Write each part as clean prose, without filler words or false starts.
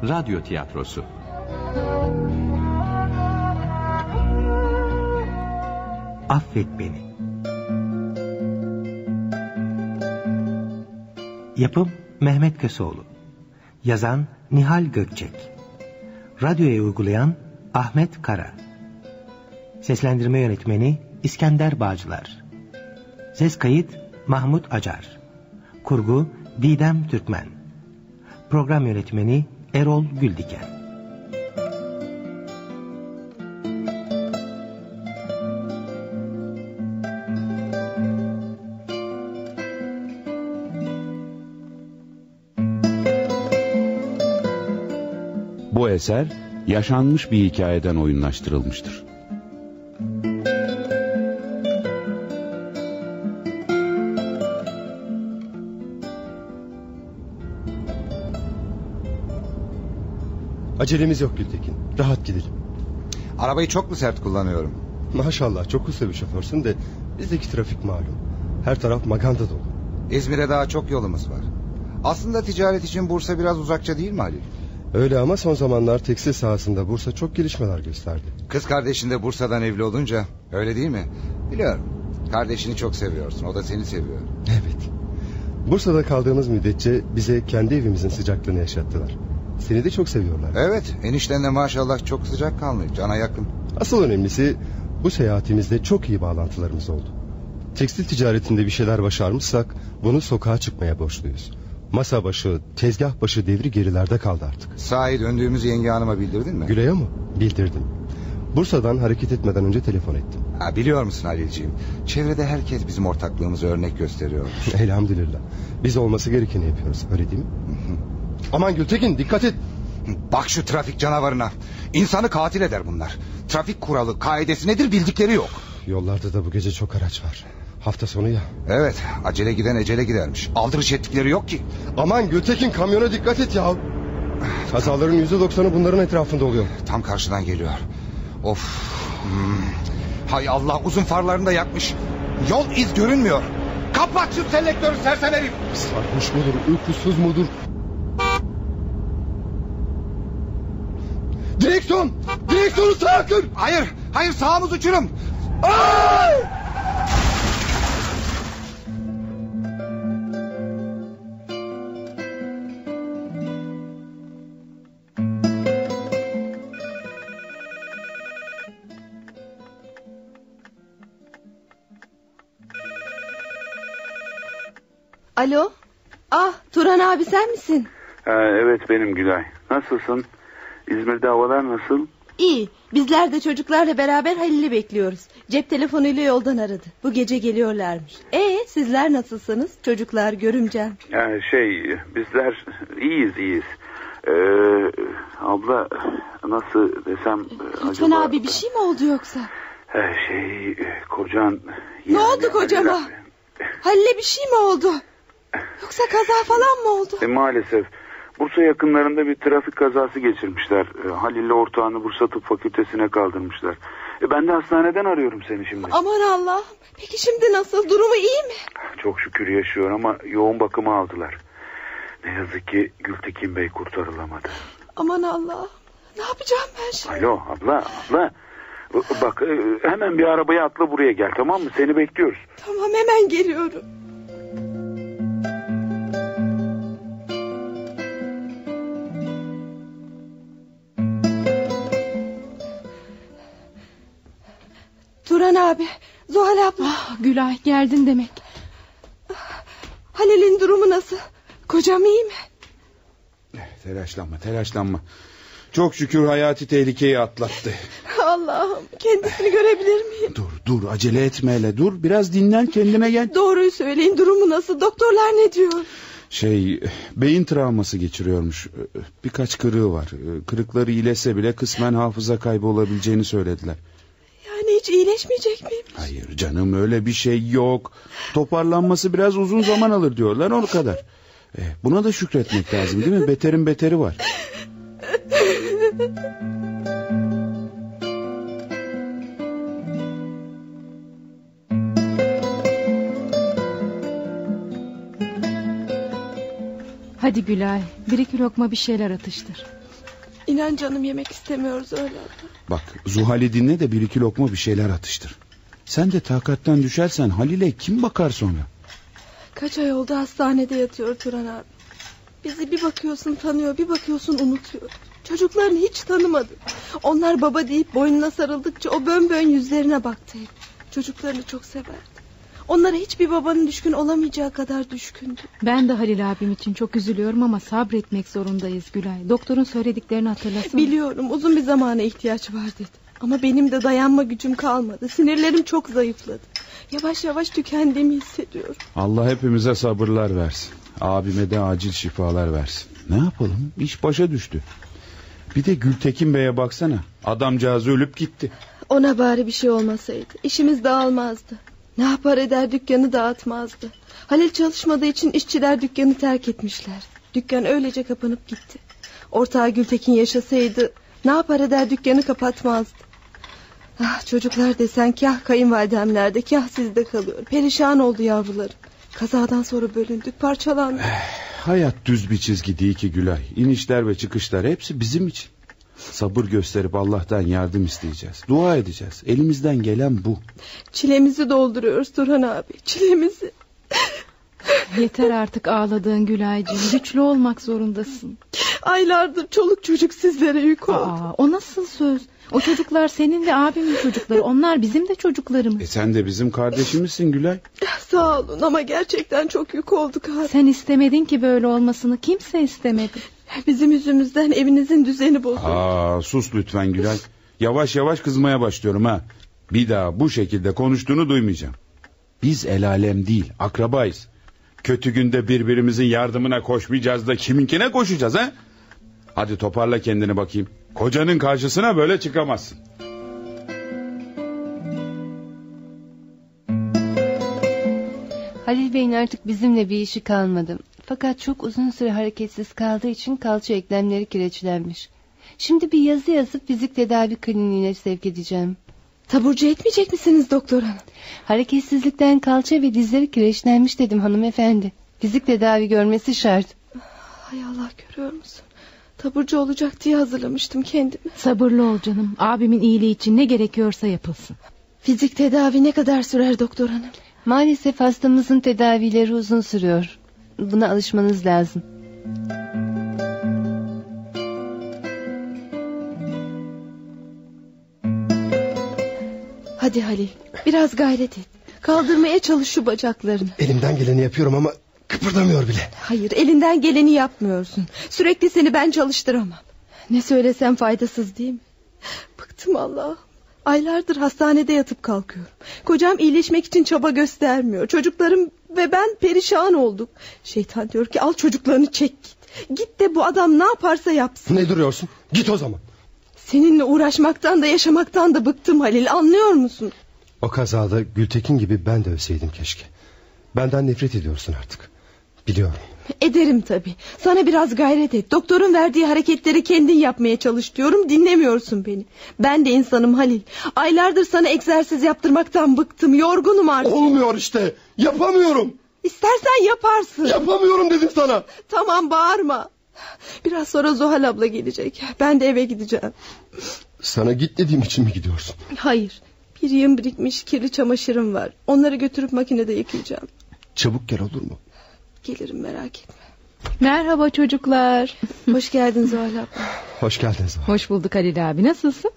Radyo tiyatrosu. Affet Beni. Yapım Mehmet Köseoğlu. Yazan Nihal Gökçek. Radyoya uygulayan Ahmet Kara. Seslendirme yönetmeni İskender Bağcılar. Ses kayıt Mahmut Acar. Kurgu Didem Türkmen. Program yönetmeni Erol Güldiken. Bu eser yaşanmış bir hikayeden oyunlaştırılmıştır. Acelemiz yok Gültekin. Rahat gidelim. Arabayı çok mu sert kullanıyorum? Maşallah çok usta bir şoförsün de bizdeki trafik malum. Her taraf maganda dolu. İzmir'e daha çok yolumuz var. Aslında ticaret için Bursa biraz uzakça değil mi Halil? Öyle ama son zamanlar tekstil sahasında Bursa çok gelişmeler gösterdi. Kız kardeşin de Bursa'dan evli olunca öyle değil mi? Biliyorum. Kardeşini çok seviyorsun. O da seni seviyor. Evet. Bursa'da kaldığımız müddetçe bize kendi evimizin sıcaklığını yaşattılar. Seni de çok seviyorlar. Evet, enişten de maşallah çok sıcak kalmıyor. Cana yakın. Asıl önemlisi bu seyahatimizde çok iyi bağlantılarımız oldu. Tekstil ticaretinde bir şeyler başarmışsak bunu sokağa çıkmaya borçluyuz. Masa başı, tezgah başı devri gerilerde kaldı artık. Sahi döndüğümüzü yenge hanıma bildirdin mi? Gülay'a mı? Bildirdim. Bursa'dan hareket etmeden önce telefon ettim. Biliyor musun Halilciğim? Çevrede herkes bizim ortaklığımızı örnek gösteriyor. Elhamdülillah. Biz olması gerekeni yapıyoruz, öyle değil mi? Aman Gültekin dikkat et. Bak şu trafik canavarına. İnsanı katil eder bunlar. Trafik kuralı, kaidesi nedir bildikleri yok. Yollarda da bu gece çok araç var. Hafta sonu ya. Evet, acele giden ecele gidermiş. Aldırış ettikleri yok ki. Aman Gültekin kamyona dikkat et ya. Kazaların %90'ı bunların etrafında oluyor. Tam karşıdan geliyor. Of. Hay Allah, uzun farlarını da yakmış. Yol iz görünmüyor. Kapat şu selektörü sersem herif. Sarhoş mudur, uykusuz mudur? Direksiyon! Direksiyonu sağa kır! Hayır sağımız uçurum. Alo. Turan abi sen misin? Evet benim Gülay. Nasılsın? İzmir'de havalar nasıl? İyi. Bizler de çocuklarla beraber Halil'i bekliyoruz. Cep telefonuyla yoldan aradı. Bu gece geliyorlarmış. Sizler nasılsınız? Çocuklar, görümcem. Bizler iyiyiz. Abla nasıl desem Lütfen acaba... abi bir şey mi oldu yoksa? Kocan... Ne oldu kocama? Halil'e bir şey mi oldu? Yoksa kaza falan mı oldu? Maalesef. Bursa yakınlarında bir trafik kazası geçirmişler. Halil'le ortağını Bursa Tıp Fakültesine kaldırmışlar. Ben de hastaneden arıyorum seni şimdi. Aman Allah'ım. Peki şimdi nasıl? Durumu iyi mi? Çok şükür yaşıyor ama yoğun bakıma aldılar. Ne yazık ki Gültekin Bey kurtarılamadı. Aman Allah'ım. Ne yapacağım ben şimdi? Alo abla. Bak hemen bir arabaya atla buraya gel, tamam mı? Seni bekliyoruz. Tamam, hemen geliyorum. Turan abi, Zuhal abla. Gülay geldin demek. Halil'in durumu nasıl? Kocam iyi mi? Telaşlanma. Çok şükür hayati tehlikeyi atlattı. Allah'ım, kendisini görebilir miyim? Dur acele etme hele, dur biraz dinlen, kendine gel. Doğruyu söyleyin, durumu nasıl? Doktorlar ne diyor? Beyin travması geçiriyormuş. Birkaç kırığı var. Kırıkları iyileşse bile kısmen hafıza kaybı olabileceğini söylediler. Yani hiç iyileşmeyecek miymiş? Hayır canım, öyle bir şey yok. Toparlanması biraz uzun zaman alır diyorlar, o kadar. Buna da şükretmek lazım değil mi? Beterin beteri var. Hadi Gülay, bir iki lokma bir şeyler atıştır. İnan canım, yemek istemiyoruz öyle. Bak, Zuhal'i dinle de bir iki lokma bir şeyler atıştır. Sen de takattan düşersen Halil'e kim bakar sonra? Kaç ay oldu hastanede yatıyor Turan abi. Bizi bir bakıyorsun tanıyor, bir bakıyorsun unutuyor. Çocuklarını hiç tanımadı. Onlar baba deyip boynuna sarıldıkça o bönbön yüzlerine baktı hep. Çocuklarını çok severdi. Onlara hiçbir babanın düşkün olamayacağı kadar düşkündü. Ben de Halil abim için çok üzülüyorum ama sabretmek zorundayız Gülay. Doktorun söylediklerini hatırlasana. Biliyorum, uzun bir zamana ihtiyaç var dedi. Ama benim de dayanma gücüm kalmadı. Sinirlerim çok zayıfladı. Yavaş yavaş tükendiğimi hissediyorum. Allah hepimize sabırlar versin. Abime de acil şifalar versin. Ne yapalım? İş başa düştü. Bir de Gültekin Bey'e baksana. Adamcağız ölüp gitti. Ona bari bir şey olmasaydı. İşimiz dağılmazdı. Ne yapar eder dükkanı dağıtmazdı. Halil çalışmadığı için işçiler dükkanı terk etmişler. Dükkan öylece kapanıp gitti. Ortağı Gültekin yaşasaydı ne yapar eder dükkanı kapatmazdı. Ah, çocuklar desen kah kayınvalidemlerde kah sizde kalıyor. Perişan oldu yavrularım. Kazadan sonra bölündük, parçalandık. Hayat düz bir çizgi değil ki Gülay. İnişler ve çıkışlar hepsi bizim için. Sabır gösterip Allah'tan yardım isteyeceğiz. Dua edeceğiz. Elimizden gelen bu. Çilemizi dolduruyoruz Turhan abi, çilemizi. Yeter artık ağladığın Gülaycığım. Güçlü olmak zorundasın. Aylardır çoluk çocuk sizlere yük oldu. O nasıl söz? O çocuklar senin ve abimin çocukları. Onlar bizim de çocuklarımız. Sen de bizim kardeşimizsin Gülay. Sağ olun ama gerçekten çok yük olduk abi. Sen istemedin ki böyle olmasını. Kimse istemedi. Bizim yüzümüzden evinizin düzeni bozuldu. Sus lütfen Gülay. Yavaş yavaş kızmaya başlıyorum ha. Bir daha bu şekilde konuştuğunu duymayacağım. Biz el alem değil, akrabayız. Kötü günde birbirimizin yardımına koşmayacağız da kiminkine koşacağız ha? Hadi toparla kendini bakayım. Kocanın karşısına böyle çıkamazsın. Halil Bey'in artık bizimle bir işi kalmadı. Fakat çok uzun süre hareketsiz kaldığı için kalça eklemleri kireçlenmiş. Şimdi bir yazı yazıp fizik tedavi kliniğine sevk edeceğim. Taburcu etmeyecek misiniz doktor hanım? Hareketsizlikten kalça ve dizleri kireçlenmiş dedim hanımefendi. Fizik tedavi görmesi şart. Hay Allah, görüyor musun? Taburcu olacak diye hazırlamıştım kendimi. Sabırlı ol canım. Abimin iyiliği için ne gerekiyorsa yapılsın. Fizik tedavi ne kadar sürer doktor hanım? Maalesef hastamızın tedavileri uzun sürüyor. Buna alışmanız lazım. Hadi Halil, biraz gayret et. Kaldırmaya çalış şu bacaklarını. Elimden geleni yapıyorum ama kıpırdamıyor bile. Hayır, elinden geleni yapmıyorsun. Sürekli seni ben çalıştıramam. Ne söylesem faydasız değil mi? Bıktım Allah'ım. Aylardır hastanede yatıp kalkıyorum. Kocam iyileşmek için çaba göstermiyor. Çocuklarım ve ben perişan olduk. Şeytan diyor ki al çocuklarını çek git. Git de bu adam ne yaparsa yapsın. Ne duruyorsun? Git o zaman. Seninle uğraşmaktan da yaşamaktan da bıktım Halil, anlıyor musun? O kazada Gültekin gibi ben de ölseydim keşke. Benden nefret ediyorsun artık. Biliyorum. Ederim tabii. Sana biraz gayret et. Doktorun verdiği hareketleri kendin yapmaya çalış diyorum. Dinlemiyorsun beni. Ben de insanım Halil. Aylardır sana egzersiz yaptırmaktan bıktım. Yorgunum artık. Olmuyor işte. Yapamıyorum. İstersen yaparsın. Yapamıyorum dedim sana. Tamam, bağırma. Biraz sonra Zuhal abla gelecek. Ben de eve gideceğim. Sana git dediğim için mi gidiyorsun? Hayır. Bir yığın birikmiş kirli çamaşırım var. Onları götürüp makinede yıkayacağım. Çabuk gel, olur mu? Gelirim, merak etme. Merhaba çocuklar. Hoş geldin Zuhal abla. Hoş geldin Zuhal. Hoş bulduk Halil abi, nasılsın?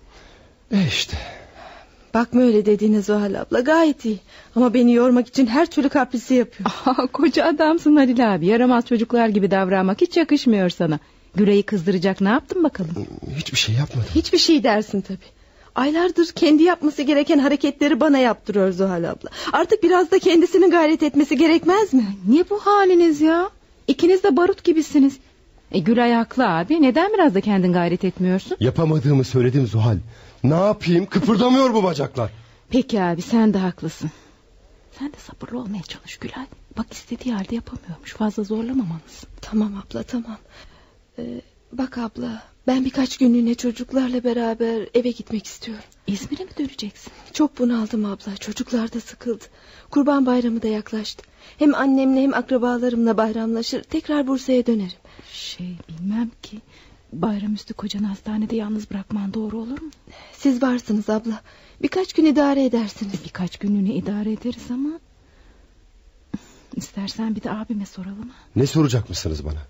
İşte. Bakma öyle dediğine Zuhal abla, gayet iyi. Ama beni yormak için her türlü kaprisi yapıyor. Koca adamsın Halil abi. Yaramaz çocuklar gibi davranmak hiç yakışmıyor sana. Gülay'ı kızdıracak ne yaptın bakalım? Hiçbir şey yapmadım. Hiçbir şey dersin tabii. Aylardır kendi yapması gereken hareketleri bana yaptırıyor Zuhal abla. Artık biraz da kendisinin gayret etmesi gerekmez mi? Ne bu haliniz ya? İkiniz de barut gibisiniz. Gülay haklı abi. Neden biraz da kendin gayret etmiyorsun? Yapamadığımı söyledim Zuhal. Ne yapayım? Kıpırdamıyor bu bacaklar. Peki abi, sen de haklısın. Sen de sabırlı olmaya çalış Gülay. Bak, istediği halde yapamıyormuş. Fazla zorlamamalısın. Tamam abla, tamam. Bak abla, ben birkaç günlüğüne çocuklarla beraber eve gitmek istiyorum. İzmir'e mi döneceksin? Çok bunaldım abla. Çocuklar da sıkıldı. Kurban Bayramı da yaklaştı. Hem annemle hem akrabalarımla bayramlaşır, tekrar Bursa'ya dönerim. Bilmem ki. Bayramüstü kocanı hastanede yalnız bırakman doğru olur mu? Siz varsınız abla. Birkaç gün idare edersiniz. Birkaç günlüğüne idare ederiz ama... İstersen bir de abime soralım. Ne soracak mısınız bana?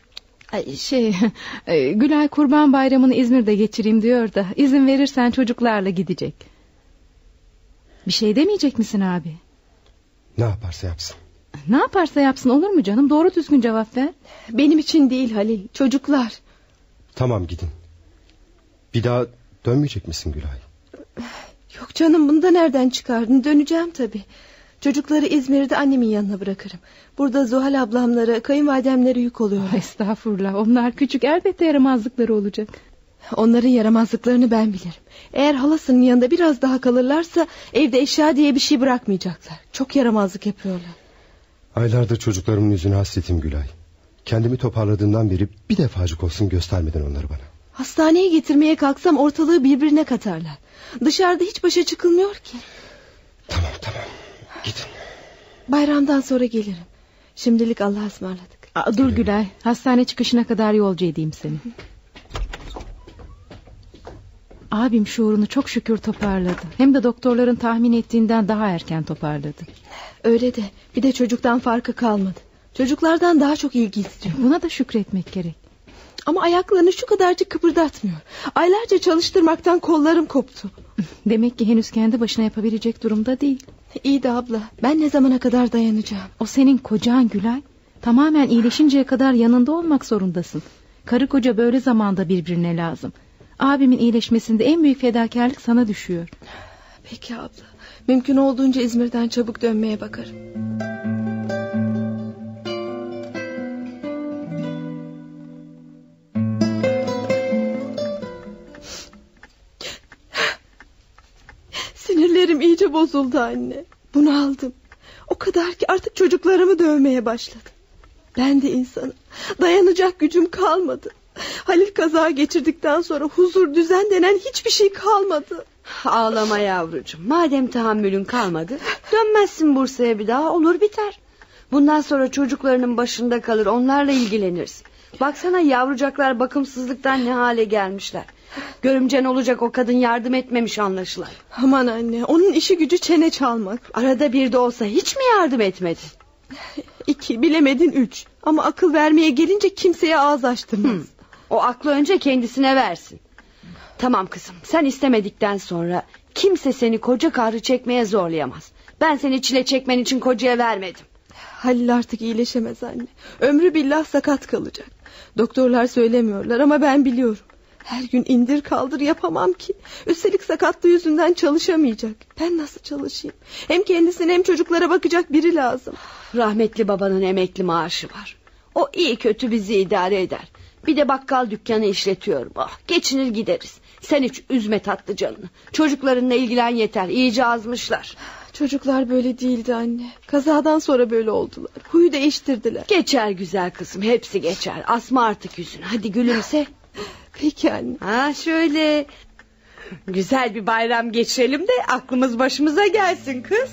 Gülay Kurban Bayramı'nı İzmir'de geçireyim diyor da... izin verirsen çocuklarla gidecek. Bir şey demeyecek misin abi? Ne yaparsa yapsın. Ne yaparsa yapsın olur mu canım? Doğru düzgün cevap ver. Benim için değil Halil, çocuklar. Tamam, gidin. Bir daha dönmeyecek misin Gülay? Yok canım, bunu da nereden çıkardın? Döneceğim tabii. Çocukları İzmir'de annemin yanına bırakırım. Burada Zuhal ablamlara, kayınvalidemlere yük oluyorlar. Estağfurullah, onlar küçük, elbette yaramazlıkları olacak. Onların yaramazlıklarını ben bilirim. Eğer halasının yanında biraz daha kalırlarsa evde eşya diye bir şey bırakmayacaklar. Çok yaramazlık yapıyorlar. Aylardır çocuklarımın yüzüne hasretim Gülay. Kendimi toparladığımdan beri bir defacık olsun göstermeden onları bana. Hastaneye getirmeye kalksam ortalığı birbirine katarlar. Dışarıda hiç başa çıkılmıyor ki. Tamam, gidin. Bayramdan sonra gelirim. Şimdilik Allah'a ısmarladık. Dur Gülay, hastane çıkışına kadar yolcu edeyim seni. Abim şuurunu çok şükür toparladı. Hem de doktorların tahmin ettiğinden daha erken toparladı. Öyle de bir de çocuktan farkı kalmadı. Çocuklardan daha çok ilgi istiyor. Buna da şükretmek gerek. Ama ayaklarını şu kadarcık kıpırdatmıyor. Aylarca çalıştırmaktan kollarım koptu. Demek ki henüz kendi başına yapabilecek durumda değil. İyi de abla, ben ne zamana kadar dayanacağım? O senin kocan Gülay. Tamamen iyileşinceye kadar yanında olmak zorundasın. Karı koca böyle zamanda birbirine lazım. Abimin iyileşmesinde en büyük fedakarlık sana düşüyor. Peki abla, mümkün olduğunca İzmir'den çabuk dönmeye bakarım. Sinirlerim iyice bozuldu anne. Bunaldım. O kadar ki artık çocuklarımı dövmeye başladım. Ben de insanım. Dayanacak gücüm kalmadı. Halil kaza geçirdikten sonra huzur, düzen denen hiçbir şey kalmadı. Ağlama yavrucuğum. Madem tahammülün kalmadı, dönmezsin Bursa'ya bir daha, olur biter. Bundan sonra çocuklarının başında kalır, onlarla ilgilenirsin. Baksana yavrucaklar bakımsızlıktan ne hale gelmişler. Görümcen olacak o kadın yardım etmemiş anlaşılan. Aman anne, onun işi gücü çene çalmak. Arada bir de olsa hiç mi yardım etmedin? 2, bilemedin 3. Ama akıl vermeye gelince kimseye ağız açtırmaz. O aklı önce kendisine versin. Tamam kızım, sen istemedikten sonra kimse seni koca kahrı çekmeye zorlayamaz. Ben seni çile çekmen için kocaya vermedim. Halil artık iyileşemez anne. Ömrü billah sakat kalacak. Doktorlar söylemiyorlar ama ben biliyorum. Her gün indir kaldır yapamam ki. Üstelik sakatlığı yüzünden çalışamayacak. Ben nasıl çalışayım? Hem kendisine hem çocuklara bakacak biri lazım. Rahmetli babanın emekli maaşı var. O iyi kötü bizi idare eder. Bir de bakkal dükkanı işletiyorum. Geçinir gideriz. Sen hiç üzme tatlı canını. Çocuklarınla ilgilen yeter. İyice azmışlar. Çocuklar böyle değildi anne. Kazadan sonra böyle oldular. Huyu değiştirdiler. Geçer güzel kızım, hepsi geçer. Asma artık yüzünü. Hadi gülümse. Peki anne. Şöyle güzel bir bayram geçirelim de aklımız başımıza gelsin kız.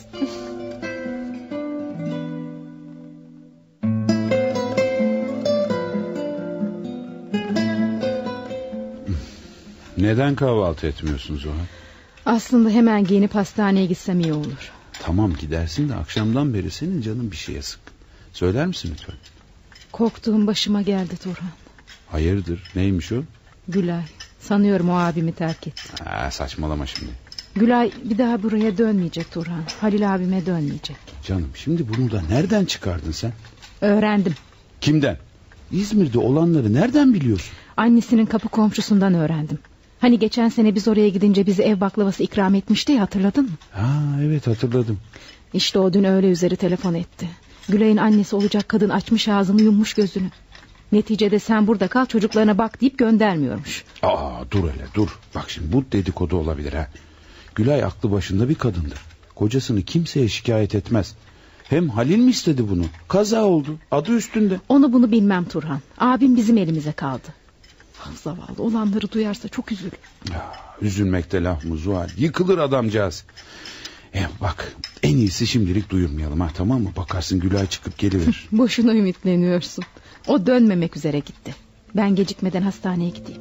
Neden kahvaltı etmiyorsunuz o? Aslında hemen giyinip hastaneye gitsem iyi olur. Tamam gidersin de akşamdan beri senin canın bir şeye sıkkın. Söyler misin lütfen? Korktuğum başıma geldi Turhan. Hayırdır, neymiş o? Gülay, sanıyorum o abimi terk etti. Saçmalama şimdi. Gülay bir daha buraya dönmeyecek Turhan. Halil abime dönmeyecek. Canım şimdi bunu da nereden çıkardın sen? Öğrendim. Kimden? İzmir'de olanları nereden biliyorsun? Annesinin kapı komşusundan öğrendim. Hani geçen sene biz oraya gidince bize ev baklavası ikram etmişti ya, hatırladın mı? Evet hatırladım. İşte o dün öğle üzeri telefon etti. Gülay'ın annesi olacak kadın açmış ağzını, yummuş gözünü. Neticede sen burada kal, çocuklarına bak deyip göndermiyormuş. Dur hele dur. Bak şimdi bu dedikodu olabilir ha. Gülay aklı başında bir kadındır. Kocasını kimseye şikayet etmez. Hem Halil mi istedi bunu? Kaza oldu, adı üstünde. Onu bunu bilmem Turhan. Abim bizim elimize kaldı. Zavallı, olanları duyarsa çok üzülür. Üzülmekte laf mı Zuhal? Yıkılır adamcağız. Bak en iyisi şimdilik duyurmayalım ha, tamam mı? Bakarsın Gülay çıkıp geliverir. Boşuna ümitleniyorsun. O dönmemek üzere gitti. Ben gecikmeden hastaneye gideyim.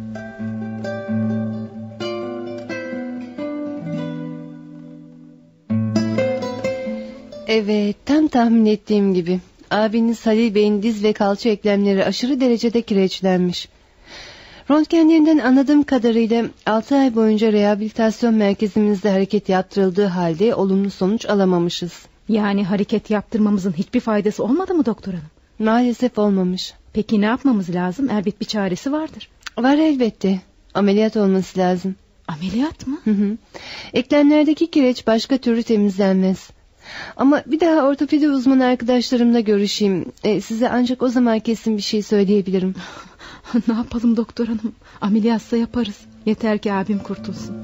Evet, tam tahmin ettiğim gibi. Abiniz Halil Bey'in diz ve kalça eklemleri aşırı derecede kireçlenmiş. Röntgenlerinden anladığım kadarıyla 6 ay boyunca rehabilitasyon merkezimizde hareket yaptırıldığı halde olumlu sonuç alamamışız. Yani hareket yaptırmamızın hiçbir faydası olmadı mı doktor hanım? Maalesef olmamış. Peki ne yapmamız lazım? Elbet bir çaresi vardır. Var elbette. Ameliyat olması lazım. Ameliyat mı? Hı. Eklemlerdeki kireç başka türlü temizlenmez. Ama bir daha ortopedi uzmanı arkadaşlarımla görüşeyim. Size ancak o zaman kesin bir şey söyleyebilirim. Ne yapalım doktor hanım? Ameliyatsa yaparız. Yeter ki abim kurtulsun.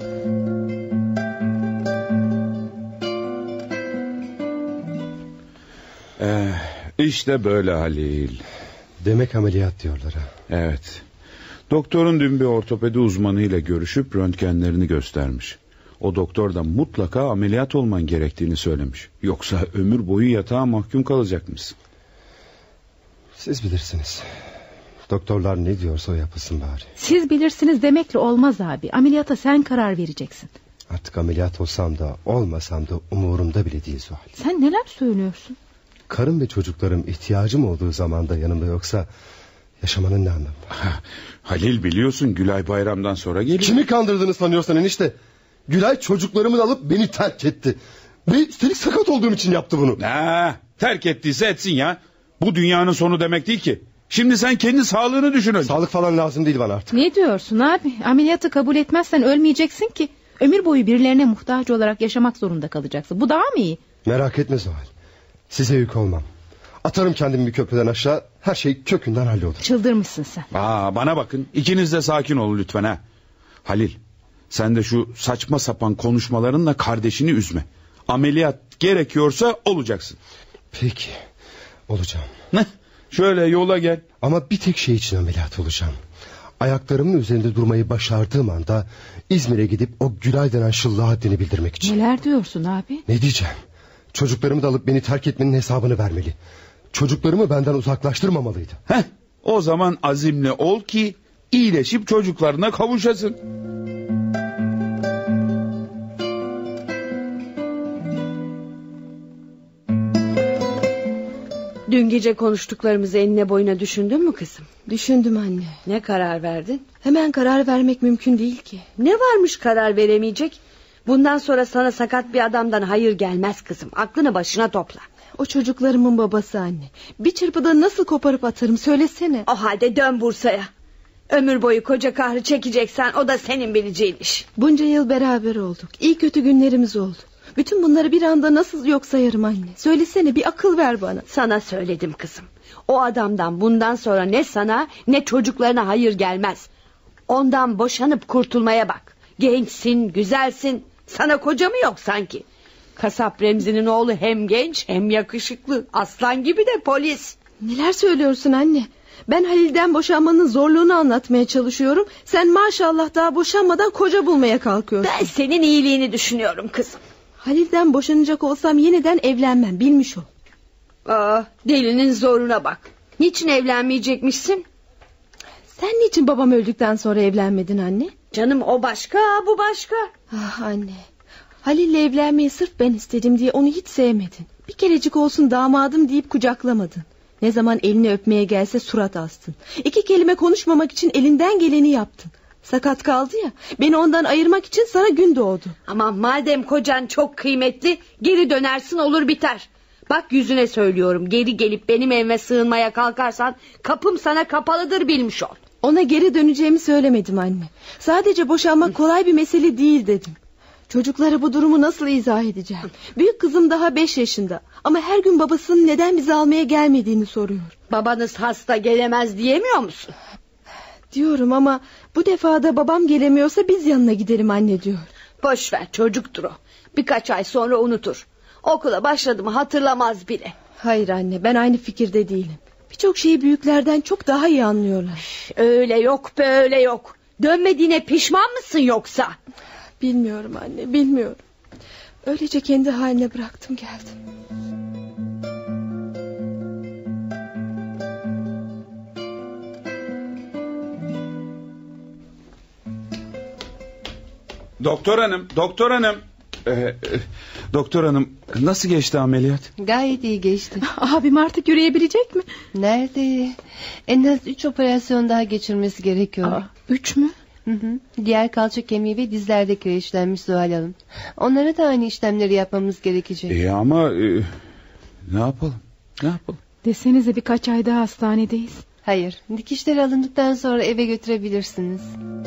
İşte böyle Halil. Demek ameliyat diyorlar ha. Evet. Doktorun dün bir ortopedi uzmanıyla görüşüp röntgenlerini göstermiş. O doktor da mutlaka ameliyat olman gerektiğini söylemiş. Yoksa ömür boyu yatağa mahkum kalacakmışsın. Siz bilirsiniz. Doktorlar ne diyorsa o yapılsın bari. Siz bilirsiniz demekle olmaz abi. Ameliyata sen karar vereceksin. Artık ameliyat olsam da olmasam da umurumda bile değil Zuhal. Sen neler söylüyorsun? Karım ve çocuklarım ihtiyacım olduğu zaman da yanımda yoksa yaşamanın ne anlamı var? Halil biliyorsun Gülay bayramdan sonra geliyor. Kimi kandırdığını sanıyorsan enişte? Gülay çocuklarımı da alıp beni terk etti. Ve üstelik sakat olduğum için yaptı bunu. Terk ettiyse etsin ya. Bu dünyanın sonu demek değil ki. Şimdi sen kendi sağlığını düşün önce. Sağlık falan lazım değil bana artık. Ne diyorsun abi? Ameliyatı kabul etmezsen ölmeyeceksin ki. Ömür boyu birilerine muhtaç olarak yaşamak zorunda kalacaksın. Bu daha mı iyi? Merak etme Zuhal. Size yük olmam. Atarım kendimi bir köprüden aşağı. Her şey kökünden hallolur. Çıldırmışsın sen. Bana bakın. İkiniz de sakin olun lütfen ha. Halil, sen de şu saçma sapan konuşmalarınla kardeşini üzme. Ameliyat gerekiyorsa olacaksın. Peki. Olacağım. Şöyle yola gel. Ama bir tek şey için ameliyat olacağım. Ayaklarımın üzerinde durmayı başardığım anda İzmir'e gidip o Gülay denen şıllığa haddini bildirmek için. Neler diyorsun abi? Ne diyeceğim? Çocuklarımı da alıp beni terk etmenin hesabını vermeli. Çocuklarımı benden uzaklaştırmamalıydı. O zaman azimli ol ki iyileşip çocuklarına kavuşasın. Dün gece konuştuklarımızı enine boyuna düşündün mü kızım? Düşündüm anne. Ne karar verdin? Hemen karar vermek mümkün değil ki. Ne varmış karar veremeyecek? Bundan sonra sana sakat bir adamdan hayır gelmez kızım. Aklını başına topla. O çocuklarımın babası anne. Bir çırpıda nasıl koparıp atarım söylesene. O halde dön Bursa'ya. Ömür boyu koca kahrı çekeceksen o da senin bileceğin iş. Bunca yıl beraber olduk. İyi kötü günlerimiz oldu. Bütün bunları bir anda nasıl yok sayarım anne? Söylesene, bir akıl ver bana. Sana söyledim kızım. O adamdan bundan sonra ne sana ne çocuklarına hayır gelmez. Ondan boşanıp kurtulmaya bak. Gençsin, güzelsin. Sana koca mı yok sanki? Kasap Remzi'nin oğlu hem genç hem yakışıklı. Aslan gibi de polis. Neler söylüyorsun anne? Ben Halil'den boşanmanın zorluğunu anlatmaya çalışıyorum. Sen maşallah daha boşanmadan koca bulmaya kalkıyorsun. Ben senin iyiliğini düşünüyorum kızım. Halil'den boşanacak olsam yeniden evlenmem, bilmiş ol. Delinin zoruna bak. Niçin evlenmeyecekmişsin? Sen niçin babam öldükten sonra evlenmedin anne? Canım o başka, bu başka. Ah anne. Halil'le evlenmeyi sırf ben istedim diye onu hiç sevmedin. Bir kerecik olsun damadım deyip kucaklamadın. Ne zaman elini öpmeye gelse surat astın. 2 kelime konuşmamak için elinden geleni yaptın. Sakat kaldı ya, beni ondan ayırmak için sana gün doğdu. Ama madem kocan çok kıymetli, geri dönersin olur biter. Bak yüzüne söylüyorum, geri gelip benim evime sığınmaya kalkarsan kapım sana kapalıdır, bilmiş ol. Ona geri döneceğimi söylemedim anne. Sadece boşanmak kolay bir mesele değil dedim. Çocuklara bu durumu nasıl izah edeceğim? Büyük kızım daha 5 yaşında. Ama her gün babasının neden bizi almaya gelmediğini soruyor. Babanız hasta, gelemez diyemiyor musun? Diyorum ama bu defa da babam gelemiyorsa biz yanına gidelim anne diyor. Boş ver, çocuktur o. Birkaç ay sonra unutur. Okula başladı mı hatırlamaz bile. Hayır anne, ben aynı fikirde değilim. Birçok şeyi büyüklerden çok daha iyi anlıyorlar. Öyle yok böyle yok. Dönmediğine pişman mısın yoksa? Bilmiyorum anne, bilmiyorum. Öylece kendi haline bıraktım geldim. Doktor hanım. Doktor hanım, nasıl geçti ameliyat? Gayet iyi geçti. Abim artık yürüyebilecek mi? Nerede? En az 3 operasyon daha geçirmesi gerekiyor. 3 mü? Diğer kalça kemiği ve dizlerde kireçlenmiş Zuhal Hanım. Onlara da aynı işlemleri yapmamız gerekecek. Ama ne yapalım? Desenize birkaç ay daha hastanedeyiz. Hayır, dikişler alındıktan sonra eve götürebilirsiniz.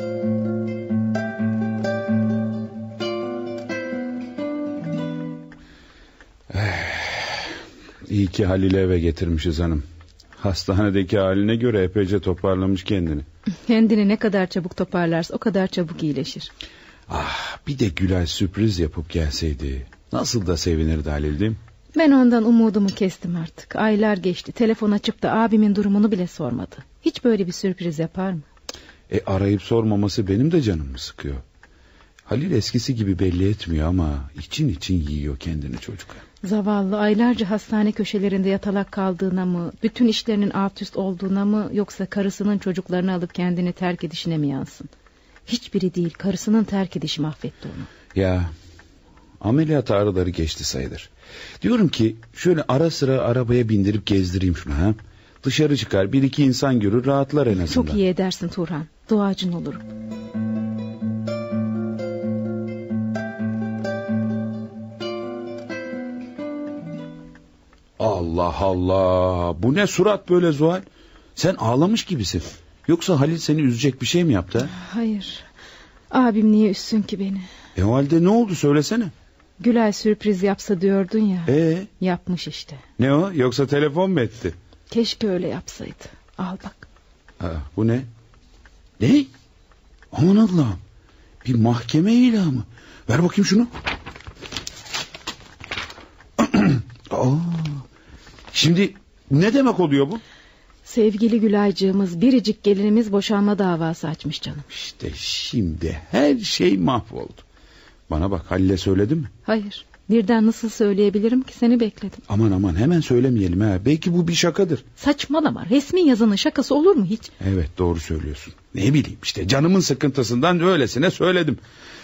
İyi ki Halil'i eve getirmişiz hanım. Hastanedeki haline göre epeyce toparlamış kendini. Kendini ne kadar çabuk toparlarsa o kadar çabuk iyileşir. Bir de Gülay sürpriz yapıp gelseydi. Nasıl da sevinirdi Halil, değil mi? Ben ondan umudumu kestim artık. Aylar geçti. Telefon açıp da abimin durumunu bile sormadı. Hiç böyle bir sürpriz yapar mı? Arayıp sormaması benim de canımı sıkıyor. Halil eskisi gibi belli etmiyor ama için yiyor kendini çocuk. Zavallı, aylarca hastane köşelerinde yatalak kaldığına mı, bütün işlerinin alt üst olduğuna mı, yoksa karısının çocuklarını alıp kendini terk edişine mi yansın? Hiçbiri değil, karısının terk edişi mahvetti onu. Ya, ameliyat ağrıları geçti sayılır. Diyorum ki şöyle ara sıra arabaya bindirip gezdireyim şunu ha. Dışarı çıkar, bir iki insan görür, rahatlar en azından. Çok iyi edersin Turhan, duacın olurum. Allah Allah, bu ne surat böyle Zuhal? Sen ağlamış gibisin. Yoksa Halil seni üzecek bir şey mi yaptı? Hayır, abim niye üzsün ki beni? O halde ne oldu, söylesene. Gülay sürpriz yapsa diyordun ya. Yapmış işte. Ne o, yoksa telefon mu etti? Keşke öyle yapsaydı. Al bak. Bu ne? Ne? Aman Allah'ım, bir mahkeme ilanı. Ver bakayım şunu. Şimdi ne demek oluyor bu? Sevgili Gülaycığımız, biricik gelinimiz boşanma davası açmış canım. İşte şimdi her şey mahvoldu. Bana bak, Halil'e söyledin mi? Hayır, birden nasıl söyleyebilirim ki, seni bekledim. Aman hemen söylemeyelim ha. Belki bu bir şakadır. Saçmalama, resmi yazının şakası olur mu hiç? Evet, doğru söylüyorsun. Ne bileyim işte, canımın sıkıntısından öylesine söyledim.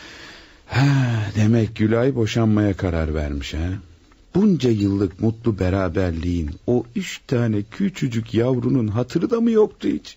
Demek Gülay boşanmaya karar vermiş ha. Bunca yıllık mutlu beraberliğin, o 3 tane küçücük yavrunun hatırı da mı yoktu hiç?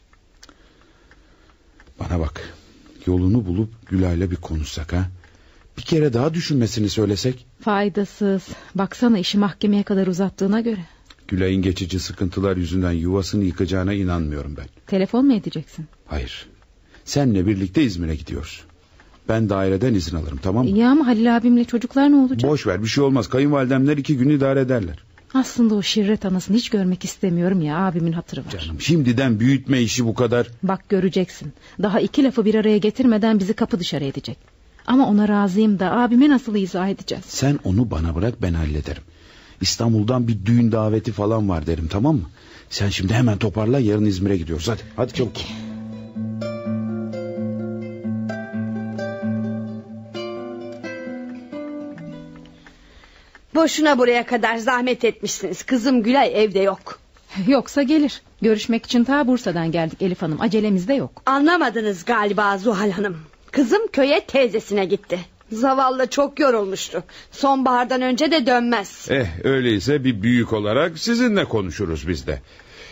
Bana bak, yolunu bulup Gülay'la bir konuşsak ha. Bir kere daha düşünmesini söylesek. Faydasız. Baksana, işi mahkemeye kadar uzattığına göre. Gülay'ın geçici sıkıntılar yüzünden yuvasını yıkacağına inanmıyorum ben. Telefon mu edeceksin? Hayır. Seninle birlikte İzmir'e gidiyoruz. Ben daireden izin alırım, tamam mı? İyi ama Halil abimle çocuklar ne olacak? Boş ver, bir şey olmaz. Kayınvalidemler 2 gün idare ederler. Aslında o şirret anasını hiç görmek istemiyorum ya, abimin hatırı var. Canım, şimdiden büyütme işi bu kadar. Bak göreceksin. Daha 2 lafı bir araya getirmeden bizi kapı dışarı edecek. Ama ona razıyım da abime nasıl izah edeceğiz? Sen onu bana bırak, ben hallederim. İstanbul'dan bir düğün daveti falan var derim, tamam mı? Sen şimdi hemen toparla, yarın İzmir'e gidiyoruz. Hadi çabuk. Peki. Boşuna buraya kadar zahmet etmişsiniz. Kızım Gülay evde yok. Yoksa gelir. Görüşmek için ta Bursa'dan geldik Elif Hanım. Acelemiz de yok. Anlamadınız galiba Zuhal Hanım. Kızım köye teyzesine gitti. Zavallı çok yorulmuştu. Sonbahardan önce de dönmez. Öyleyse bir büyük olarak sizinle konuşuruz biz de.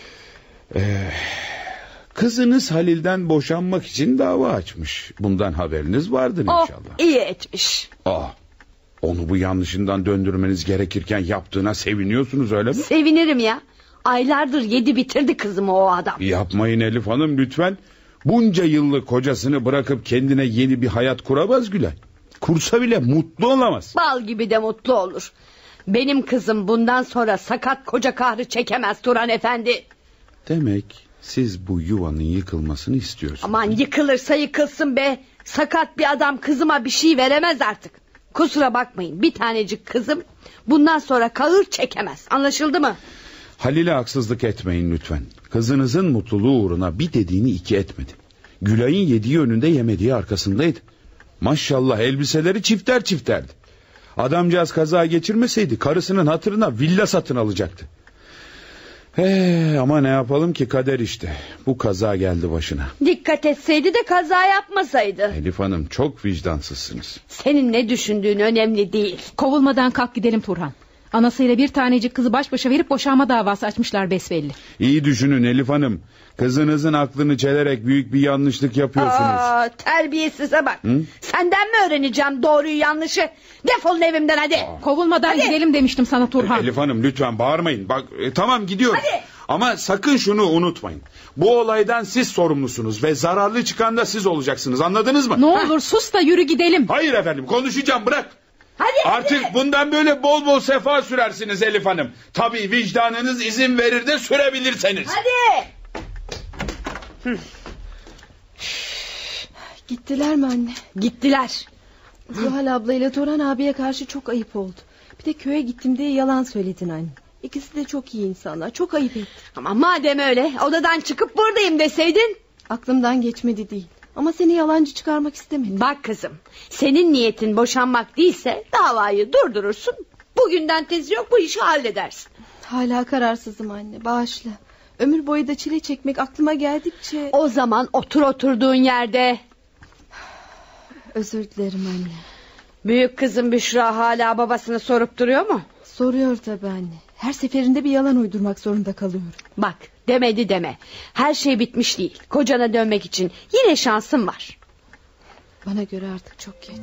Kızınız Halil'den boşanmak için dava açmış. Bundan haberiniz vardır inşallah. İyi etmiş. Onu bu yanlışından döndürmeniz gerekirken yaptığına seviniyorsunuz, öyle mi? Sevinirim ya. Aylardır yedi bitirdi kızımı o adam. Yapmayın Elif Hanım lütfen. Bunca yıllık kocasını bırakıp kendine yeni bir hayat kuramaz Gülay. Kursa bile mutlu olamaz. Bal gibi de mutlu olur. Benim kızım bundan sonra sakat koca kahrı çekemez Turan Efendi. Demek siz bu yuvanın yıkılmasını istiyorsunuz. Aman yıkılırsa yıkılsın be. Sakat bir adam kızıma bir şey veremez artık. Kusura bakmayın, bir tanecik kızım bundan sonra kahır çekemez. Anlaşıldı mı? Halil'e haksızlık etmeyin lütfen. Kızınızın mutluluğu uğruna bir dediğini 2 etmedi. Gülay'ın yediği önünde yemediği arkasındaydı. Maşallah elbiseleri çifter çifterdi. Adamcağız kaza geçirmeseydi karısının hatırına villa satın alacaktı. Ama ne yapalım ki, kader işte. Bu kaza geldi başına. Dikkat etseydi de kaza yapmasaydı. Elif Hanım, çok vicdansızsınız. Senin ne düşündüğün önemli değil. Kovulmadan kalk gidelim Turhan. Anasıyla bir tanecik kızı baş başa verip boşanma davası açmışlar besbelli. İyi düşünün Elif Hanım. Kızınızın aklını çelerek büyük bir yanlışlık yapıyorsunuz. Terbiyesize bak. Senden mi öğreneceğim doğruyu yanlışı? Defolun evimden hadi. Kovulmadan gidelim demiştim sana Turhan. Elif Hanım lütfen bağırmayın. Bak tamam gidiyorum. Hadi. Ama sakın şunu unutmayın. Bu olaydan siz sorumlusunuz ve zararlı çıkan da siz olacaksınız. Anladınız mı? Ne olur sus da yürü gidelim. Hayır efendim, konuşacağım, bırak. Hadi, artık bundan böyle bol bol sefa sürersiniz Elif Hanım. Tabii vicdanınız izin verir de sürebilirseniz. Hadi. Gittiler mi anne? Gittiler. Zuhal ablayla Turhan abiye karşı çok ayıp oldu. Bir de köye gittim diye yalan söyledin anne. İkisi de çok iyi insanlar, çok ayıp ettin. Ama madem öyle, odadan çıkıp buradayım deseydin. Aklımdan geçmedi değil. Ama seni yalancı çıkarmak istemedim. Bak kızım, senin niyetin boşanmak değilse davayı durdurursun. Bugünden tezi yok, bu işi halledersin. Hala kararsızım anne, bağışla. Ömür boyu da çile çekmek aklıma geldikçe... O zaman otur oturduğun yerde. Özür dilerim anne. Büyük kızım Büşra hala babasını sorup duruyor mu? Soruyor tabii anne. Her seferinde bir yalan uydurmak zorunda kalıyorum. Bak, demedi deme. Her şey bitmiş değil. Kocana dönmek için yine şansın var. Bana göre artık çok geç.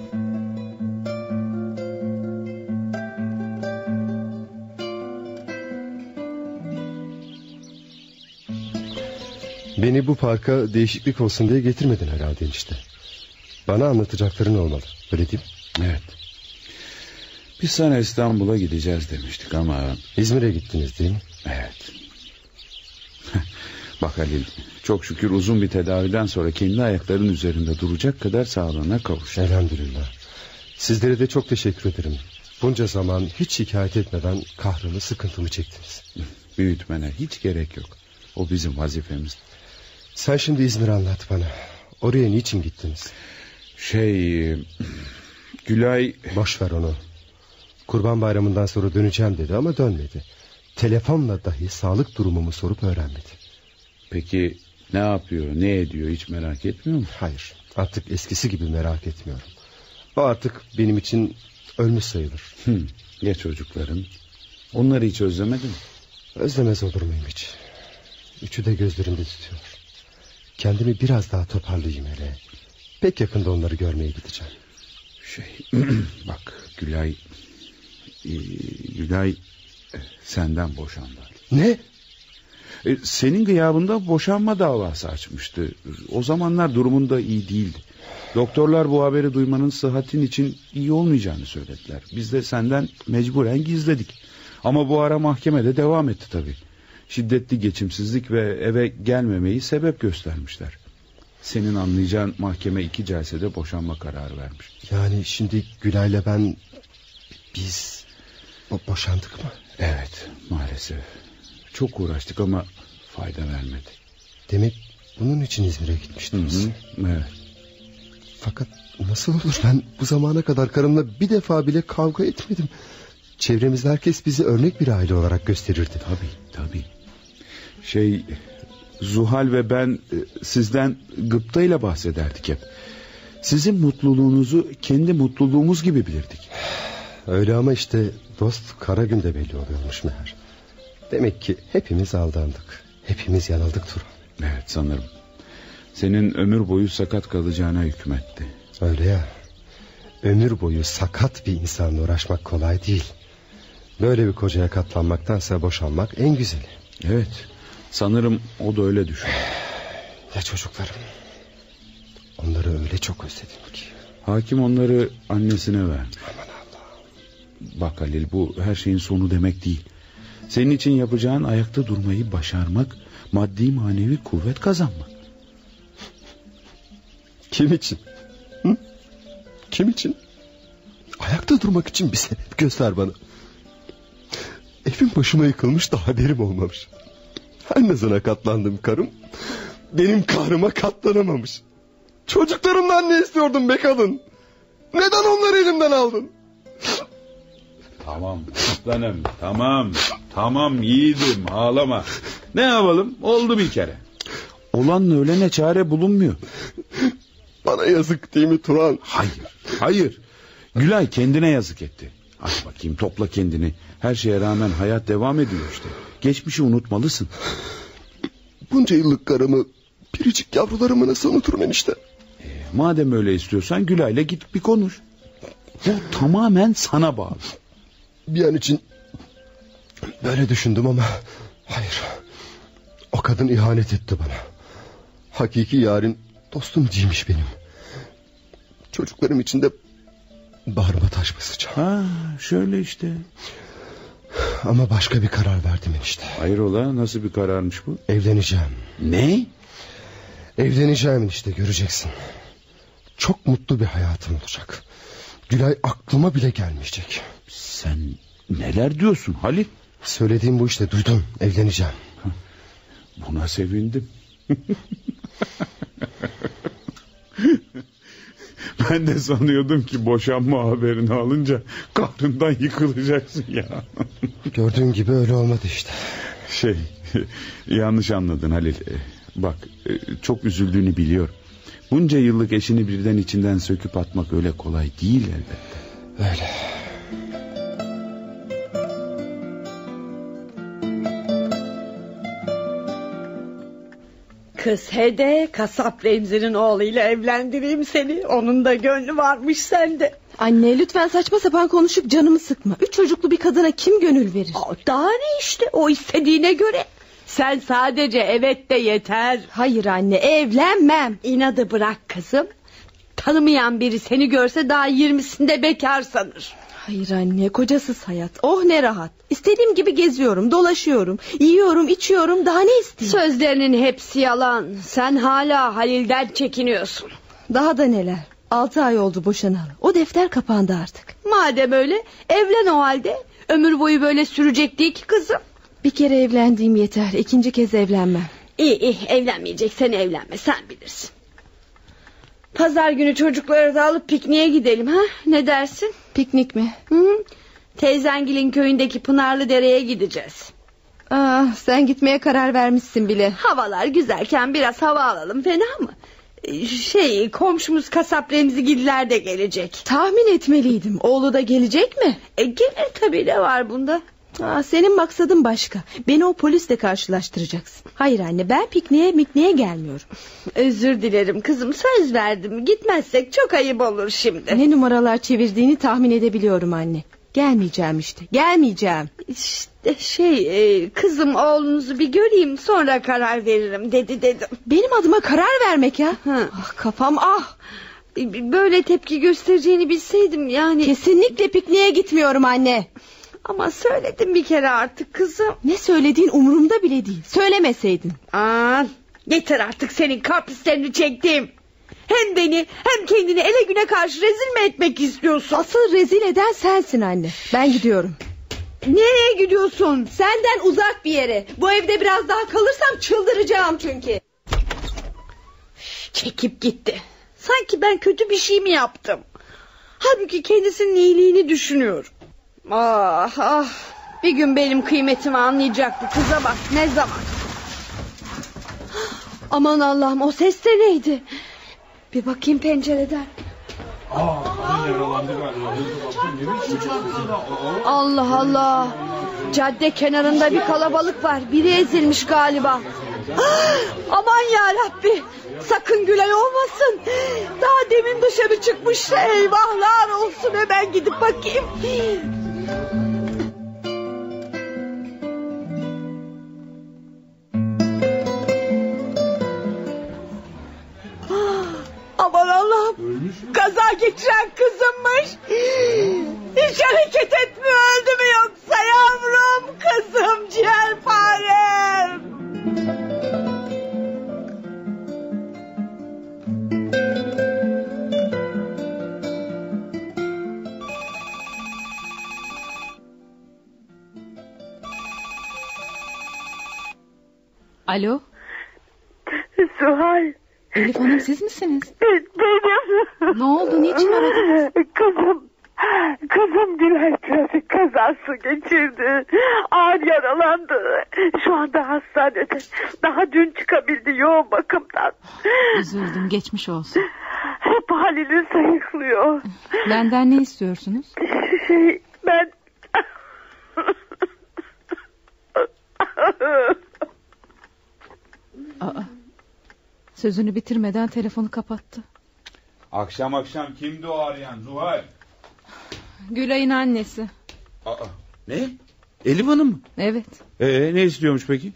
Beni bu parka değişiklik olsun diye getirmedin herhalde enişte. Bana anlatacakların olmalı, öyle değil mi? Evet. Biz sana İstanbul'a gideceğiz demiştik ama... İzmir'e gittiniz değil mi? Evet. Bak Halil, çok şükür uzun bir tedaviden sonra kendi ayaklarının üzerinde duracak kadar sağlığına kavuştu. Elhamdülillah. Sizlere de çok teşekkür ederim. Bunca zaman hiç şikayet etmeden kahrımı, sıkıntımı çektiniz. Büyütmene hiç gerek yok. O bizim vazifemiz. Sen şimdi İzmir'i anlat bana. Oraya niçin gittiniz? Gülay... Boş ver onu. Kurban Bayramı'ndan sonra döneceğim dedi ama dönmedi. Telefonla dahi sağlık durumumu sorup öğrenmedi. Peki ne yapıyor, ne ediyor, hiç merak etmiyor musun? Hayır, artık eskisi gibi merak etmiyorum. O artık benim için ölmüş sayılır. Ya çocukların? Onları hiç özlemedin mi? Özlemez olur muyum hiç? Üçü de gözlerimde tutuyor. Kendimi biraz daha toparlayayım hele. Pek yakında onları görmeye gideceğim. Bak Gülay senden boşandı. Ne? Senin gıyabında boşanma davası açmıştı. O zamanlar durumun da iyi değildi. Doktorlar bu haberi duymanın sıhhatin için iyi olmayacağını söylediler. Biz de senden mecburen gizledik. Ama bu ara mahkemede devam etti tabii. Şiddetli geçimsizlik ve eve gelmemeyi sebep göstermişler. Senin anlayacağın mahkeme 2 celsede boşanma kararı vermiş. Yani şimdi Gülay'la ben... Biz boşandık mı? Evet, maalesef. Çok uğraştık ama fayda vermedi. Demek bunun için İzmir'e gitmiştiniz. Evet. Fakat nasıl olur, ben bu zamana kadar karımla bir defa bile kavga etmedim. Çevremizde herkes bizi örnek bir aile olarak gösterirdi. Tabii. Zuhal ve ben sizden gıptayla bahsederdik hep. Sizin mutluluğunuzu kendi mutluluğumuz gibi bilirdik. Öyle ama işte dost kara günde belli oluyormuş meğer. Demek ki hepimiz aldandık. Hepimiz yanıldık Turhan. Evet, sanırım. Senin ömür boyu sakat kalacağına hükmetti. Öyle ya. Ömür boyu sakat bir insanla uğraşmak kolay değil. Böyle bir kocaya katlanmaktansa boşanmak en güzeli. Evet, sanırım o da öyle düşünüyor. Ya çocuklarım? Onları öyle çok özledim ki. Hakim onları annesine vermiş. Aman Allah. Bak Halil, bu her şeyin sonu demek değil. Senin için yapacağın ayakta durmayı başarmak, maddi manevi kuvvet kazanmak. Kim için? Hı? Kim için? Ayakta durmak için bir sebep göster bana. Evim başıma yıkılmış da haberim olmamış. Her nazına katlandım karım, benim kahrıma katlanamamış. Çocuklarımdan ne istiyordun be kadın? Neden onları elimden aldın? Tamam aslanım, tamam yiğidim, ağlama. Ne yapalım, oldu bir kere. Olanla ölene çare bulunmuyor. Bana yazık değil mi Turan? Hayır. Gülay kendine yazık etti. Aç bakayım, topla kendini. Her şeye rağmen hayat devam ediyor işte. Geçmişi unutmalısın. Bunca yıllık karımı, biricik yavrularımı nasıl unuturum enişte? Madem öyle istiyorsan Gülay'la git bir konuş. Bu tamamen sana bağlı. Bir an için böyle düşündüm ama hayır. O kadın ihanet etti bana. Hakiki yarın dostum değilmiş benim. Çocuklarım için de bağrıma taş basacağım. Şöyle işte. Ama başka bir karar verdim enişte. Hayrola, nasıl bir kararmış bu? Evleneceğim. Ne? Evleneceğim enişte, göreceksin. Çok mutlu bir hayatım olacak. Gülay aklıma bile gelmeyecek. Sen neler diyorsun Halil? Söylediğim bu işte, duydum, evleneceğim. Buna sevindim. Ben de sanıyordum ki boşanma haberini alınca kahrından yıkılacaksın ya. Gördüğün gibi öyle olmadı işte. Yanlış anladın Halil. Bak, çok üzüldüğünü biliyorum. Bunca yıllık eşini birden içinden söküp atmak öyle kolay değil elbette. Öyle. Kız Hede, kasap Remzi'nin oğluyla evlendireyim seni. Onun da gönlü varmış sende. Anne lütfen saçma sapan konuşup canımı sıkma. 3 çocuklu bir kadına kim gönül verir? Daha ne işte, o istediğine göre. Sen sadece evet de yeter. Hayır anne, evlenmem. İnadı bırak kızım. Tanımayan biri seni görse daha 20'sinde bekar sanır. Hayır anne, kocasız hayat. Oh ne rahat. İstediğim gibi geziyorum, dolaşıyorum, yiyorum, içiyorum, daha ne isteyeyim? Sözlerinin hepsi yalan. Sen hala Halil'den çekiniyorsun. Daha da neler. 6 ay oldu boşanalı. O defter kapandı artık. Madem öyle, evlen o halde. Ömür boyu böyle sürecek değil ki kızım. Bir kere evlendiğim yeter. 2. kez evlenmem. İyi, evlenmeyeceksen evlenme, sen bilirsin. Pazar günü çocukları da alıp pikniğe gidelim ha? Ne dersin? Piknik mi? Teyzengil'in köyündeki Pınarlıdere'ye gideceğiz. Sen gitmeye karar vermişsin bile. Havalar güzelken biraz hava alalım, fena mı? Komşumuz kasap Remzigiller de gelecek. Tahmin etmeliydim. Oğlu da gelecek mi? Gelir tabii, ne var bunda? Senin maksadın başka. Beni o polisle karşılaştıracaksın. Hayır anne, ben pikniğe gelmiyorum. Özür dilerim kızım, söz verdim. Gitmezsek çok ayıp olur şimdi. Ne numaralar çevirdiğini tahmin edebiliyorum anne. Gelmeyeceğim işte, gelmeyeceğim. İşte kızım, oğlunuzu bir göreyim, sonra karar veririm dedim. Benim adıma karar vermek ya. Kafam Böyle tepki göstereceğini bilseydim yani. Kesinlikle pikniğe gitmiyorum anne. Ama söyledim bir kere artık kızım. Ne söylediğin umurumda bile değil. Söylemeseydin. Yeter artık senin kaprislerini çektiğim. Hem beni hem kendini ele güne karşı rezil mi etmek istiyorsun? Asıl rezil eden sensin anne. Ben gidiyorum. Nereye gidiyorsun? Senden uzak bir yere. Bu evde biraz daha kalırsam çıldıracağım çünkü. Çekip gitti. Sanki ben kötü bir şey mi yaptım? Halbuki kendisinin iyiliğini düşünüyor. Bir gün benim kıymetimi anlayacak bu kıza bak, ne zaman? Aman Allah'ım, o ses de neydi? Bir bakayım pencereden. Allah Allah. Cadde kenarında bir kalabalık var. Biri ezilmiş galiba. Aman yarabbi, sakın Gülay olmasın. Daha demin dışarı çıkmıştı. Eyvahlar olsun, hemen gidip bakayım. Aman Allah'ım, kaza geçiren kızımmış. Hiç hareket etmiyor, öldü mü yoksa yavrum? Kızım, ciğerparem. Alo. Elif Hanım siz misiniz? Benim. Ne oldu? Niçin aradınız? Kızım Kızım Gülay trafik kazası geçirdi. Ağır yaralandı. Şu anda hastanede. Daha dün çıkabildi yoğun bakımdan. Üzüldüm, geçmiş olsun. Hep Halil'i sayıklıyor. Benden ne istiyorsunuz? Ben... Aa, sözünü bitirmeden telefonu kapattı. Akşam kimdi o arayan Zuhal? Gülay'ın annesi. Aa, ne? Elif Hanım mı? Evet. Ne istiyormuş peki?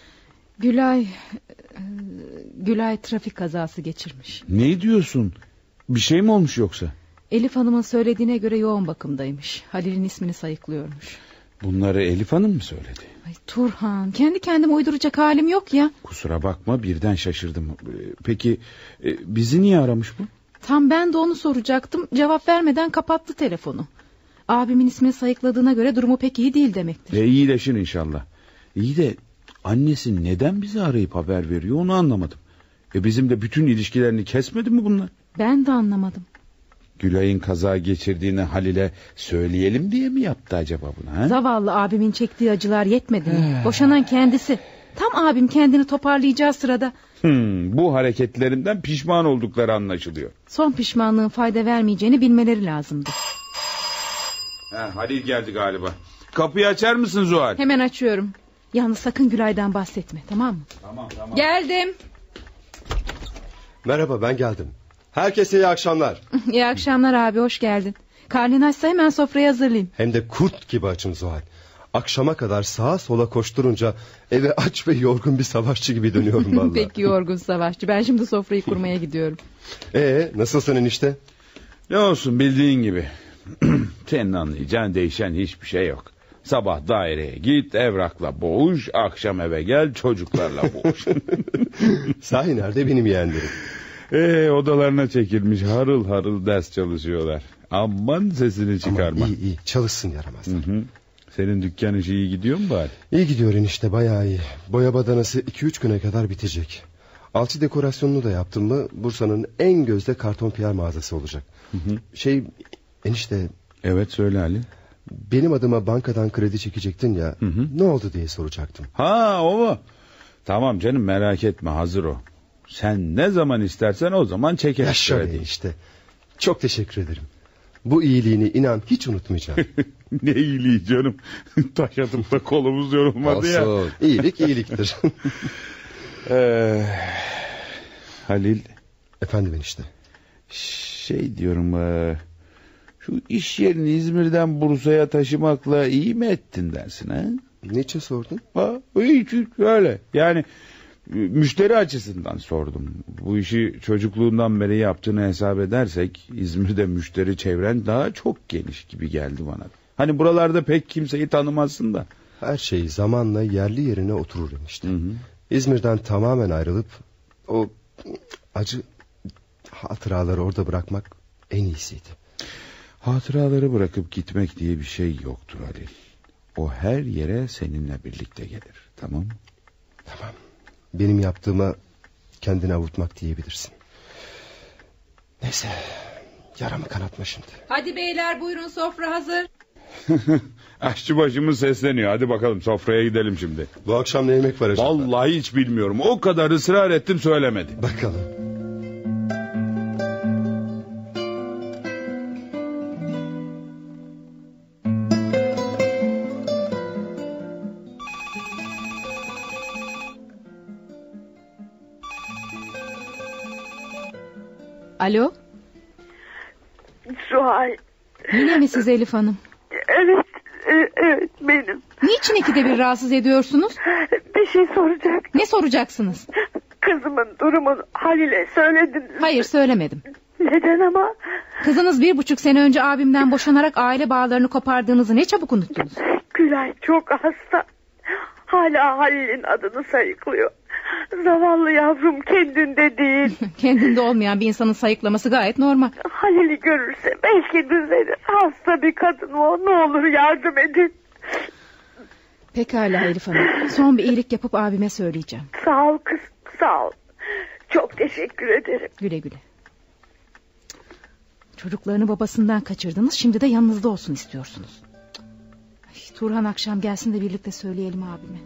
Gülay trafik kazası geçirmiş. Ne diyorsun? Bir şey mi olmuş yoksa? Elif Hanım'ın söylediğine göre yoğun bakımdaymış. Halil'in ismini sayıklıyormuş. Bunları Elif Hanım mı söyledi? Ay Turhan, kendi kendime uyduracak halim yok ya. Kusura bakma, birden şaşırdım. Peki bizi niye aramış bu? Tam ben de onu soracaktım. Cevap vermeden kapattı telefonu. Abimin ismini sayıkladığına göre durumu pek iyi değil demektir. İyileşir inşallah. İyi de annesi neden bizi arayıp haber veriyor onu anlamadım. Bizim de bütün ilişkilerini kesmedi mi bunlar? Ben de anlamadım. Gülay'ın kaza geçirdiğini Halil'e söyleyelim diye mi yaptı acaba bunu? Ha? Zavallı abimin çektiği acılar yetmedi mi? Boşanan kendisi. Tam abim kendini toparlayacağı sırada. Bu hareketlerinden pişman oldukları anlaşılıyor. Son pişmanlığın fayda vermeyeceğini bilmeleri lazımdı. Halil geldi galiba. Kapıyı açar mısın Zuhal? Hemen açıyorum. Yalnız sakın Gülay'dan bahsetme, tamam mı? Tamam. Geldim. Merhaba, ben geldim. Herkese iyi akşamlar. İyi akşamlar abi, hoş geldin. Karnın açsa hemen sofrayı hazırlayayım. Hem de kurt gibi açım Zuhal. Akşama kadar sağa sola koşturunca eve aç ve yorgun bir savaşçı gibi dönüyorum vallahi. Peki yorgun savaşçı. Ben şimdi sofrayı kurmaya gidiyorum. Nasılsın enişte? Ne olsun, bildiğin gibi. Senin anlayacağın değişen hiçbir şey yok. Sabah daireye git, evrakla boğuş, akşam eve gel, çocuklarla boğuş. Sahi nerede benim yeğenlerim? Odalarına çekilmiş harıl harıl ders çalışıyorlar. Aman sesini çıkarma. Aman iyi çalışsın yaramazlar. Senin dükkan işi iyi gidiyor mu bari? İyi gidiyor enişte, bayağı iyi. Boya badanası 2-3 güne kadar bitecek. Alçı dekorasyonunu da yaptım mı Bursa'nın en gözde karton piyer mağazası olacak. Enişte. Evet, söyle Ali. Benim adıma bankadan kredi çekecektin ya. Ne oldu diye soracaktım. O mu? Tamam canım, merak etme, hazır o. Sen ne zaman istersen o zaman çekeriz. Yaşa işte. Çok teşekkür ederim. Bu iyiliğini inan hiç unutmayacağım. Ne iyiliği canım. Taş atıp da kolumuz yorulmadı ya. Olsun. İyilik iyiliktir. Halil. Efendim enişte. Diyorum, şu iş yerini İzmir'den Bursa'ya taşımakla iyi mi ettin dersin ha? Niçin sordun? Hiç öyle. Yani müşteri açısından sordum. Bu işi çocukluğundan beri yaptığını hesap edersek İzmir'de müşteri çevren daha çok geniş gibi geldi bana. Hani buralarda pek kimseyi tanımazsın da. Her şey zamanla yerli yerine oturur enişte. İzmir'den tamamen ayrılıp o acı hatıraları orada bırakmak en iyisiydi. Hatıraları bırakıp gitmek diye bir şey yoktur Halil. O her yere seninle birlikte gelir. Tamam mı? Tamam. Benim yaptığıma kendini avutmak diyebilirsin. Neyse, yaramı kanatma şimdi. Hadi beyler, buyurun, sofra hazır. Aşçı başımız sesleniyor. Hadi bakalım, sofraya gidelim şimdi. Bu akşam ne yemek var acaba? Vallahi hiç bilmiyorum. O kadar ısrar ettim, söylemedi. Bakalım. Alo? Zuhal. Yine mi siz Elif Hanım? Evet benim. Niçin ikide bir rahatsız ediyorsunuz? Bir şey soracak. Ne soracaksınız? Kızımın durumunu Halil'e söylediniz mi? Hayır, söylemedim. Neden ama? Kızınız 1,5 sene önce abimden boşanarak aile bağlarını kopardığınızı ne çabuk unuttunuz. Gülay çok hasta. Hala Halil'in adını sayıklıyor. Zavallı yavrum kendinde değil. Kendinde olmayan bir insanın sayıklaması gayet normal. Halil'i görürse belki düzelir. Hasta bir kadın o. Ne olur yardım edin. Pekala Elif Hanım. Son bir iyilik yapıp abime söyleyeceğim. Sağ ol kız, sağ ol. Çok teşekkür ederim. Güle güle. Çocuklarını babasından kaçırdınız, şimdi de yanınızda olsun istiyorsunuz. Ay, Turhan akşam gelsin de birlikte söyleyelim abime.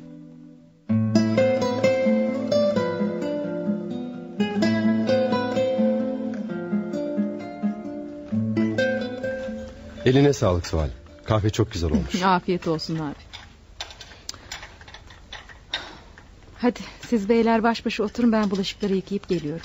Eline sağlık Suhal. Kahve çok güzel olmuş. Afiyet olsun abi. Hadi siz beyler baş başa oturun, ben bulaşıkları yıkayıp geliyorum.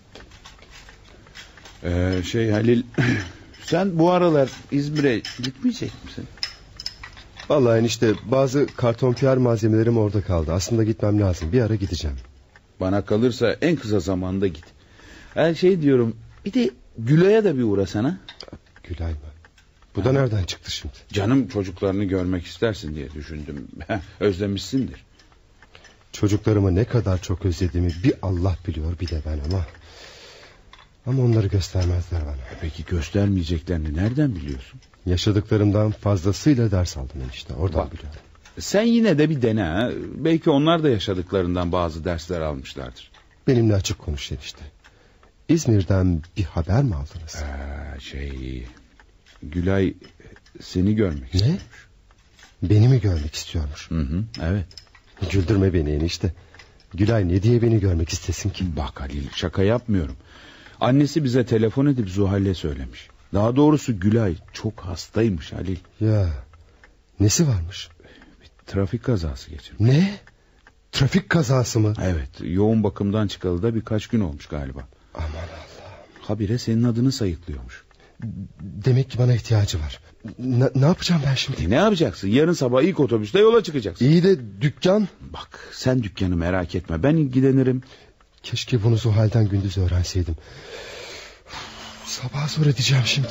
Halil, sen bu aralar İzmir'e gitmeyecek misin? Vallahi enişte, bazı karton PR malzemelerim orada kaldı. Aslında gitmem lazım, bir ara gideceğim. Bana kalırsa en kısa zamanda git. Diyorum, bir de Gülay'a da bir uğrasana. Gülay mı? Bu da nereden çıktı şimdi? Canım, çocuklarını görmek istersin diye düşündüm. Özlemişsindir. Çocuklarımı ne kadar çok özlediğimi bir Allah biliyor, bir de ben ama onları göstermezler bana. Peki göstermeyeceklerini nereden biliyorsun? Yaşadıklarımdan fazlasıyla ders aldım enişte, oradan biliyorum. Sen yine de bir dene ha. Belki onlar da yaşadıklarından bazı dersler almışlardır. Benimle açık konuş enişte. İzmir'den bir haber mi aldınız? Gülay seni görmek istiyormuş. Ne? Beni mi görmek istiyormuş? Hı, evet. Güldürme beni enişte. Gülay ne diye beni görmek istesin ki? Bak Halil, şaka yapmıyorum. Annesi bize telefon edip Zuhal'e söylemiş. Daha doğrusu Gülay çok hastaymış Halil. Ya, nesi varmış? Bir trafik kazası geçirmiş. Ne? Trafik kazası mı? Evet, yoğun bakımdan çıkalı da birkaç gün olmuş galiba. Aman Allah'ım. Habire senin adını sayıklıyormuş. Demek ki bana ihtiyacı var. Ne yapacağım ben şimdi? Ne yapacaksın? Yarın sabah ilk otobüste yola çıkacaksın. İyi de dükkan? Bak, sen dükkanı merak etme, ben ilgilenirim. Keşke bunu Zuhal'den gündüz öğrenseydim. Sabah zor edeceğim şimdi.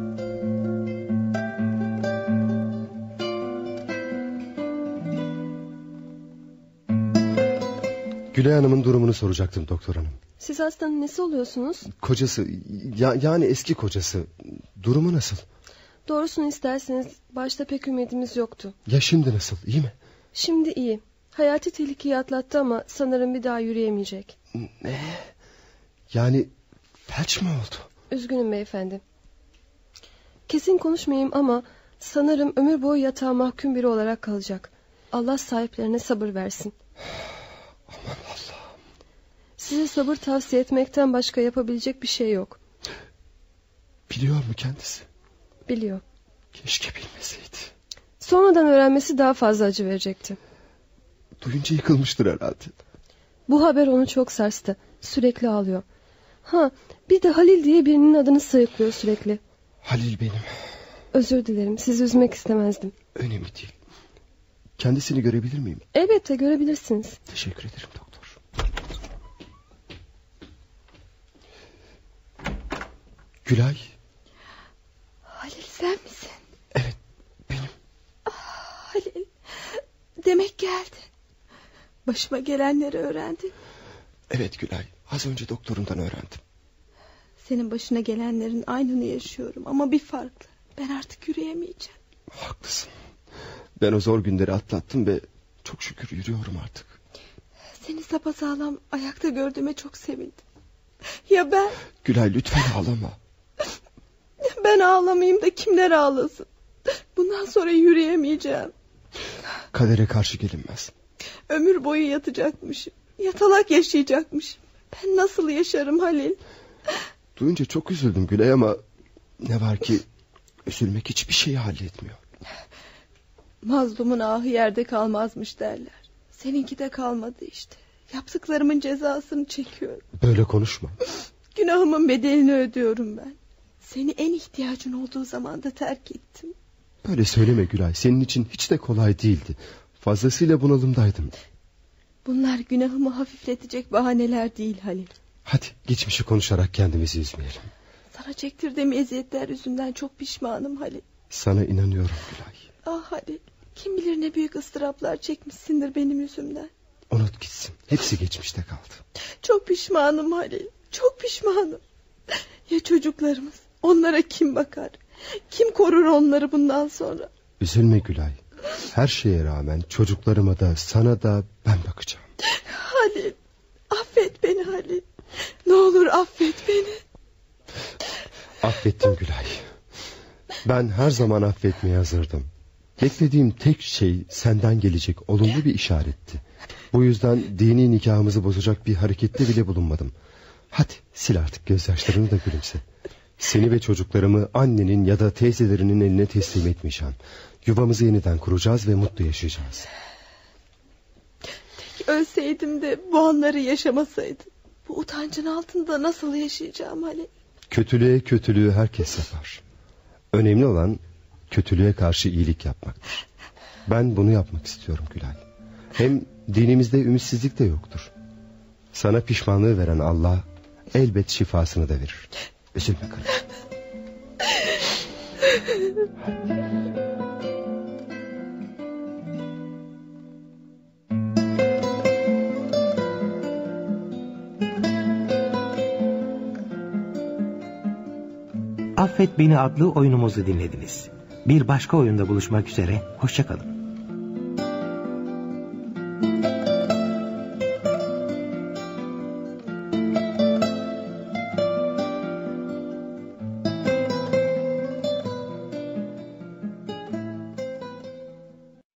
Gülay Hanım'ın durumunu soracaktım doktor hanım. Siz hastanın nesi oluyorsunuz? Kocası, yani eski kocası. Durumu nasıl? Doğrusunu isterseniz başta pek ümidimiz yoktu. Ya şimdi nasıl, iyi mi? Şimdi iyi. Hayati tehlikeyi atlattı ama sanırım bir daha yürüyemeyecek. Ne? Yani felç mi oldu? Üzgünüm beyefendi. Kesin konuşmayayım ama sanırım ömür boyu yatağa mahkum biri olarak kalacak. Allah sahiplerine sabır versin. Aman Allah'ım. Size sabır tavsiye etmekten başka yapabilecek bir şey yok. Biliyor mu kendisi? Biliyor. Keşke bilmeseydi. Sonradan öğrenmesi daha fazla acı verecekti. Duyunca yıkılmıştır herhalde. Bu haber onu çok sarstı. Sürekli ağlıyor. Bir de Halil diye birinin adını sayıklıyor sürekli. Halil benim. Özür dilerim, sizi üzmek istemezdim. Önemli değil. Kendisini görebilir miyim? Elbette görebilirsiniz. Teşekkür ederim doktor. Gülay. Halil sen misin? Evet, benim. Halil, demek geldin. Başıma gelenleri öğrendin. Evet Gülay, az önce doktorundan öğrendim. Senin başına gelenlerin aynını yaşıyorum ama bir farklı. Ben artık yürüyemeyeceğim. Haklısın. Ben o zor günleri atlattım ve çok şükür yürüyorum artık. Seni sapasağlam ayakta gördüğüme çok sevindim. Ya ben? Gülay lütfen ağlama. Ben ağlamayayım da kimler ağlasın? Bundan sonra yürüyemeyeceğim. Kadere karşı gelinmez. Ömür boyu yatacakmışım. Yatalak yaşayacakmışım. Ben nasıl yaşarım Halil? Duyunca çok üzüldüm Gülay ama ne var ki üzülmek hiçbir şeyi halletmiyor. Mazlumun ahı yerde kalmazmış derler. Seninki de kalmadı işte. Yaptıklarımın cezasını çekiyorum. Böyle konuşma. Günahımın bedelini ödüyorum ben. Seni en ihtiyacın olduğu zaman da terk ettim. Böyle söyleme Gülay. Senin için hiç de kolay değildi. Fazlasıyla bunalımdaydım. Bunlar günahımı hafifletecek bahaneler değil Halil. Hadi geçmişi konuşarak kendimizi üzmeyelim. Sana çektirdiğim eziyetler yüzünden çok pişmanım Halil. Sana inanıyorum Gülay. Ah Halil, kim bilir ne büyük ıstıraplar çekmişsindir benim yüzümden. Unut gitsin. Hepsi geçmişte kaldı. Çok pişmanım Halil. Çok pişmanım. Ya çocuklarımız? Onlara kim bakar? Kim korur onları bundan sonra? Üzülme Gülay. Her şeye rağmen çocuklarıma da sana da ben bakacağım. Halil, affet beni Halil. Ne olur affet beni. Affettim Gülay. Ben her zaman affetmeye hazırdım. Beklediğim tek şey senden gelecek olumlu bir işaretti. Bu yüzden dini nikahımızı bozacak bir harekette bile bulunmadım. Hadi sil artık gözyaşlarını da gülümse. Seni ve çocuklarımı annenin ya da teyzelerinin eline teslim etmeyeceğim. Yuvamızı yeniden kuracağız ve mutlu yaşayacağız. Tek ölseydim de bu anları yaşamasaydım. Bu utancın altında nasıl yaşayacağım Halil? Kötülüğe kötülüğü herkes yapar. Önemli olan kötülüğe karşı iyilik yapmaktır. Ben bunu yapmak istiyorum Gülay. Hem dinimizde ümitsizlik de yoktur. Sana pişmanlığı veren Allah elbet şifasını da verir. Üzülme kardeşim. Affet Beni adlı oyunumuzu dinlediniz. Bir başka oyunda buluşmak üzere, hoşça kalın.